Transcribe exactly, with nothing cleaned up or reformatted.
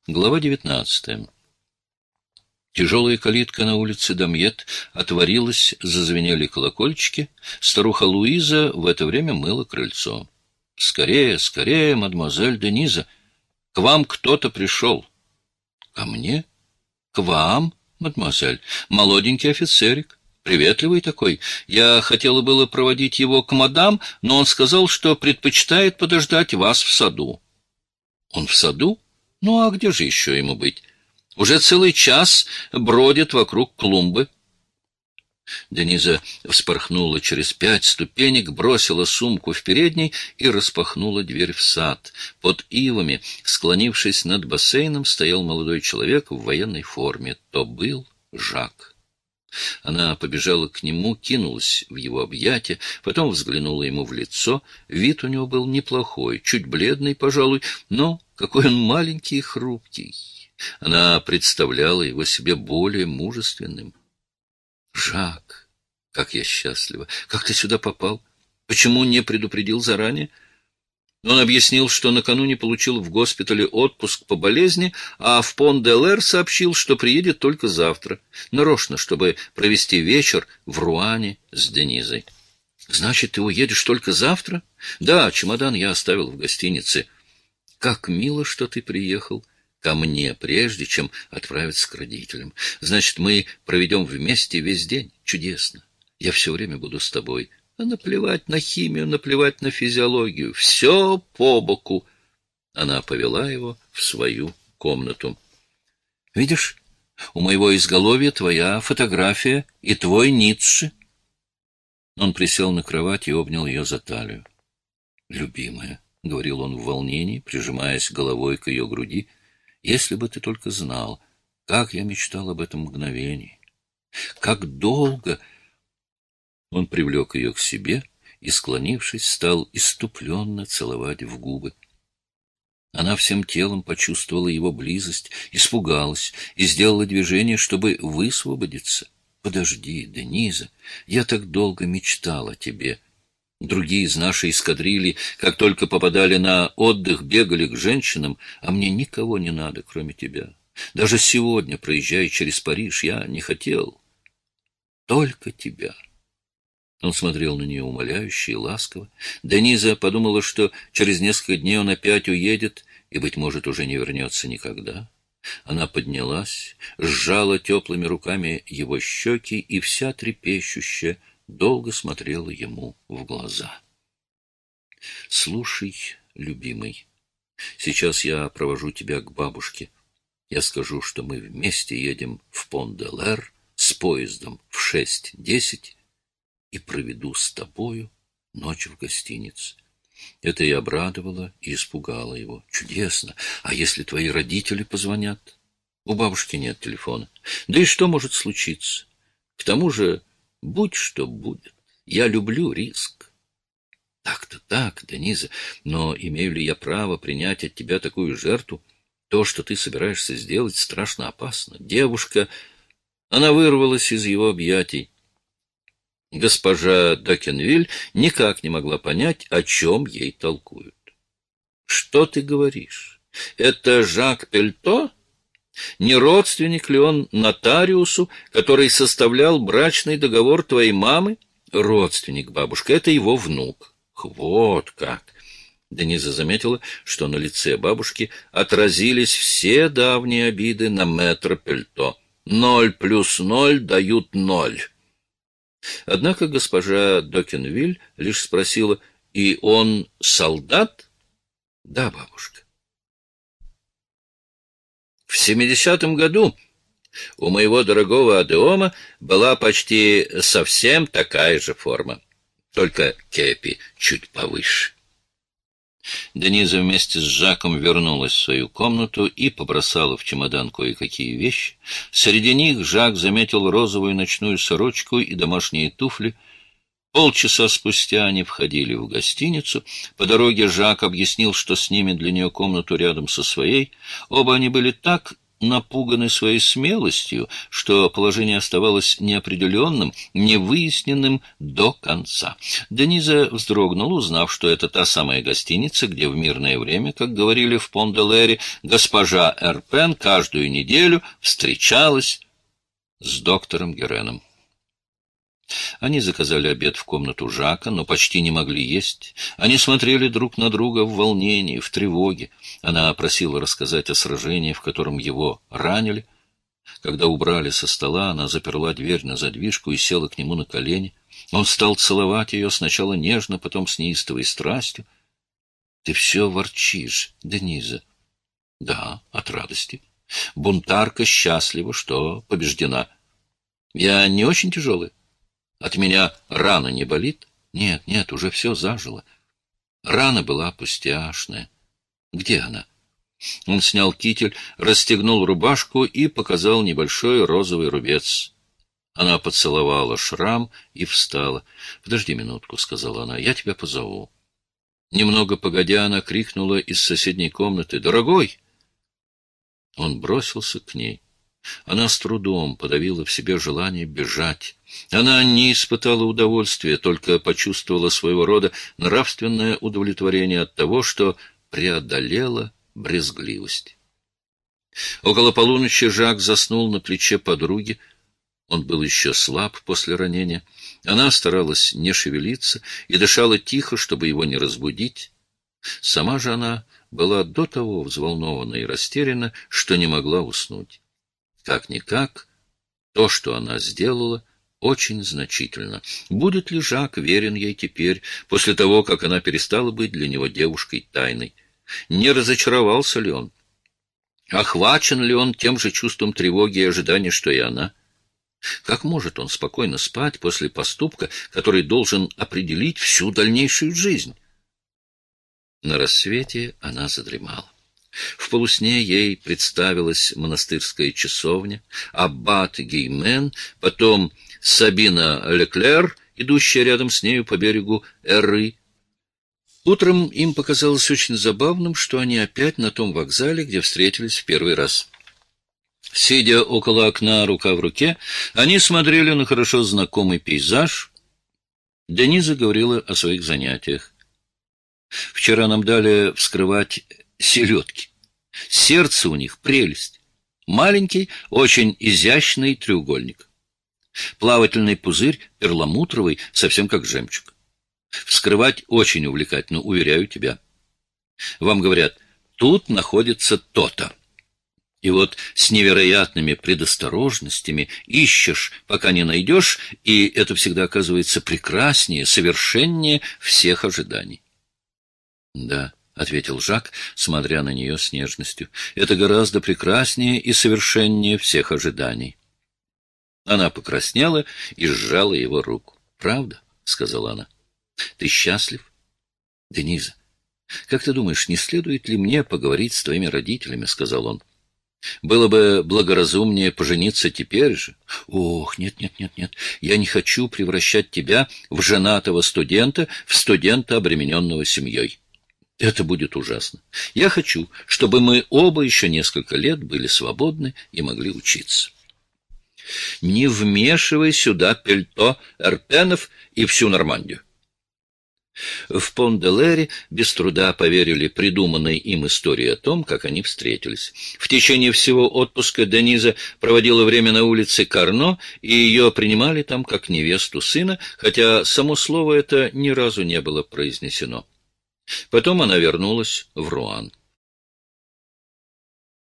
Глава девятнадцатая. Тяжелая калитка на улице Дамьет отворилась, зазвенели колокольчики. Старуха Луиза в это время мыла крыльцо. — Скорее, скорее, мадемуазель Дениза! К вам кто-то пришел. — Ко мне? — К вам, мадемуазель. Молоденький офицерик. Приветливый такой. Я хотела было проводить его к мадам, но он сказал, что предпочитает подождать вас в саду. — Он в саду? Ну, а где же еще ему быть? Уже целый час бродит вокруг клумбы. Дениза вспорхнула через пять ступенек, бросила сумку в передней и распахнула дверь в сад. Под ивами, склонившись над бассейном, стоял молодой человек в военной форме. То был Жак. Она побежала к нему, кинулась в его объятия, потом взглянула ему в лицо. Вид у него был неплохой, чуть бледный, пожалуй, но какой он маленький и хрупкий. Она представляла его себе более мужественным. — Жак, как я счастлива! Как ты сюда попал? Почему не предупредил заранее? Он объяснил, что накануне получил в госпитале отпуск по болезни, а в Пон-де-Лер сообщил, что приедет только завтра, нарочно, чтобы провести вечер в Руане с Денизой. — Значит, ты уедешь только завтра? — Да, чемодан я оставил в гостинице. — Как мило, что ты приехал ко мне, прежде чем отправиться к родителям. Значит, мы проведем вместе весь день. Чудесно. Я все время буду с тобой. А наплевать на химию, наплевать на физиологию. Все по боку. Она повела его в свою комнату. Видишь, у моего изголовья твоя фотография и твой Ницше. Он присел на кровать и обнял ее за талию. Любимая, — говорил он в волнении, прижимаясь головой к ее груди, — если бы ты только знал, как я мечтал об этом мгновении. Как долго... Он привлек ее к себе и, склонившись, стал исступленно целовать в губы. Она всем телом почувствовала его близость, испугалась и сделала движение, чтобы высвободиться. «Подожди, Дениза, я так долго мечтал о тебе». Другие из нашей эскадрильи, как только попадали на отдых, бегали к женщинам, а мне никого не надо, кроме тебя. Даже сегодня, проезжая через Париж, я не хотел только тебя». Он смотрел на нее умоляюще и ласково. Дениза подумала, что через несколько дней он опять уедет и, быть может, уже не вернется никогда. Она поднялась, сжала теплыми руками его щеки и вся трепещущая долго смотрела ему в глаза. — Слушай, любимый, сейчас я провожу тебя к бабушке. Я скажу, что мы вместе едем в Пон-де-Лер с поездом в шесть десять и проведу с тобою ночь в гостинице. Это и обрадовало, и испугало его. Чудесно! А если твои родители позвонят? У бабушки нет телефона. Да и что может случиться? К тому же, будь что будет, я люблю риск. Так-то так, Дениза, но имею ли я право принять от тебя такую жертву? То, что ты собираешься сделать, страшно опасно. Девушка... Она вырвалась из его объятий. Госпожа Д'Акенвиль никак не могла понять, о чем ей толкуют. — Что ты говоришь? Это Жак Пельто? Не родственник ли он нотариусу, который составлял брачный договор твоей мамы? — Родственник, бабушка, это его внук. — Вот как! Дениза заметила, что на лице бабушки отразились все давние обиды на мэтра Пельто. Ноль плюс ноль дают ноль. Однако госпожа Д'Акенвиль лишь спросила: «И он солдат?» «Да, бабушка». В семидесятом году у моего дорогого Адеома была почти совсем такая же форма, только кепи чуть повыше. Дениза вместе с Жаком вернулась в свою комнату и побросала в чемодан кое-какие вещи. Среди них Жак заметил розовую ночную сорочку и домашние туфли. Полчаса спустя они входили в гостиницу. По дороге Жак объяснил, что снимет для нее комнату рядом со своей. Оба они были так напуганы своей смелостью, что положение оставалось неопределенным, невыясненным до конца. Дениза вздрогнула, узнав, что это та самая гостиница, где в мирное время, как говорили в Пон-де-Лере, госпожа Эрпен каждую неделю встречалась с доктором Гереном. Они заказали обед в комнату Жака, но почти не могли есть. Они смотрели друг на друга в волнении, в тревоге. Она просила рассказать о сражении, в котором его ранили. Когда убрали со стола, она заперла дверь на задвижку и села к нему на колени. Он стал целовать ее сначала нежно, потом с неистовой страстью. — Ты все ворчишь, Дениза. — Да, от радости. Бунтарка счастлива, что побеждена. — Я не очень тяжелый. От меня рана не болит? Нет, нет, уже все зажило. Рана была пустяшная. Где она? Он снял китель, расстегнул рубашку и показал небольшой розовый рубец. Она поцеловала шрам и встала. — Подожди минутку, — сказала она, — я тебя позову. Немного погодя, она крикнула из соседней комнаты: — Дорогой! Он бросился к ней. Она с трудом подавила в себе желание бежать. Она не испытала удовольствия, только почувствовала своего рода нравственное удовлетворение от того, что преодолела брезгливость. Около полуночи Жак заснул на плече подруги. Он был еще слаб после ранения. Она старалась не шевелиться и дышала тихо, чтобы его не разбудить. Сама же она была до того взволнована и растеряна, что не могла уснуть. Как-никак, то, что она сделала, очень значительно. Будет ли Жак верен ей теперь, после того, как она перестала быть для него девушкой тайной? Не разочаровался ли он? Охвачен ли он тем же чувством тревоги и ожидания, что и она? Как может он спокойно спать после поступка, который должен определить всю дальнейшую жизнь? На рассвете она задремала. В полусне ей представилась монастырская часовня, аббат Гиймен, потом Сабина Леклер, идущая рядом с нею по берегу Эры. Утром им показалось очень забавным, что они опять на том вокзале, где встретились в первый раз. Сидя около окна рука в руке, они смотрели на хорошо знакомый пейзаж. Дениза говорила о своих занятиях. «Вчера нам дали вскрывать селедки. Сердце у них прелесть. Маленький, очень изящный треугольник. Плавательный пузырь перламутровый, совсем как жемчуг. Вскрывать очень увлекательно, уверяю тебя. Вам говорят, тут находится то-то. И вот с невероятными предосторожностями ищешь, пока не найдешь, и это всегда оказывается прекраснее, совершеннее всех ожиданий». «Да», — ответил Жак, смотря на нее с нежностью, — «это гораздо прекраснее и совершеннее всех ожиданий». Она покраснела и сжала его руку. «Правда?» — сказала она. «Ты счастлив?» «Дениза, как ты думаешь, не следует ли мне поговорить с твоими родителями?» — сказал он. «Было бы благоразумнее пожениться теперь же». «Ох, нет, нет, нет, нет, я не хочу превращать тебя в женатого студента, в студента, обремененного семьей. Это будет ужасно. Я хочу, чтобы мы оба еще несколько лет были свободны и могли учиться». «Не вмешивай сюда пельто Эрпенов и всю Нормандию». В Пон-де-Лере без труда поверили придуманной им истории о том, как они встретились. В течение всего отпуска Дениза проводила время на улице Карно, и ее принимали там как невесту сына, хотя само слово это ни разу не было произнесено. Потом она вернулась в Руан.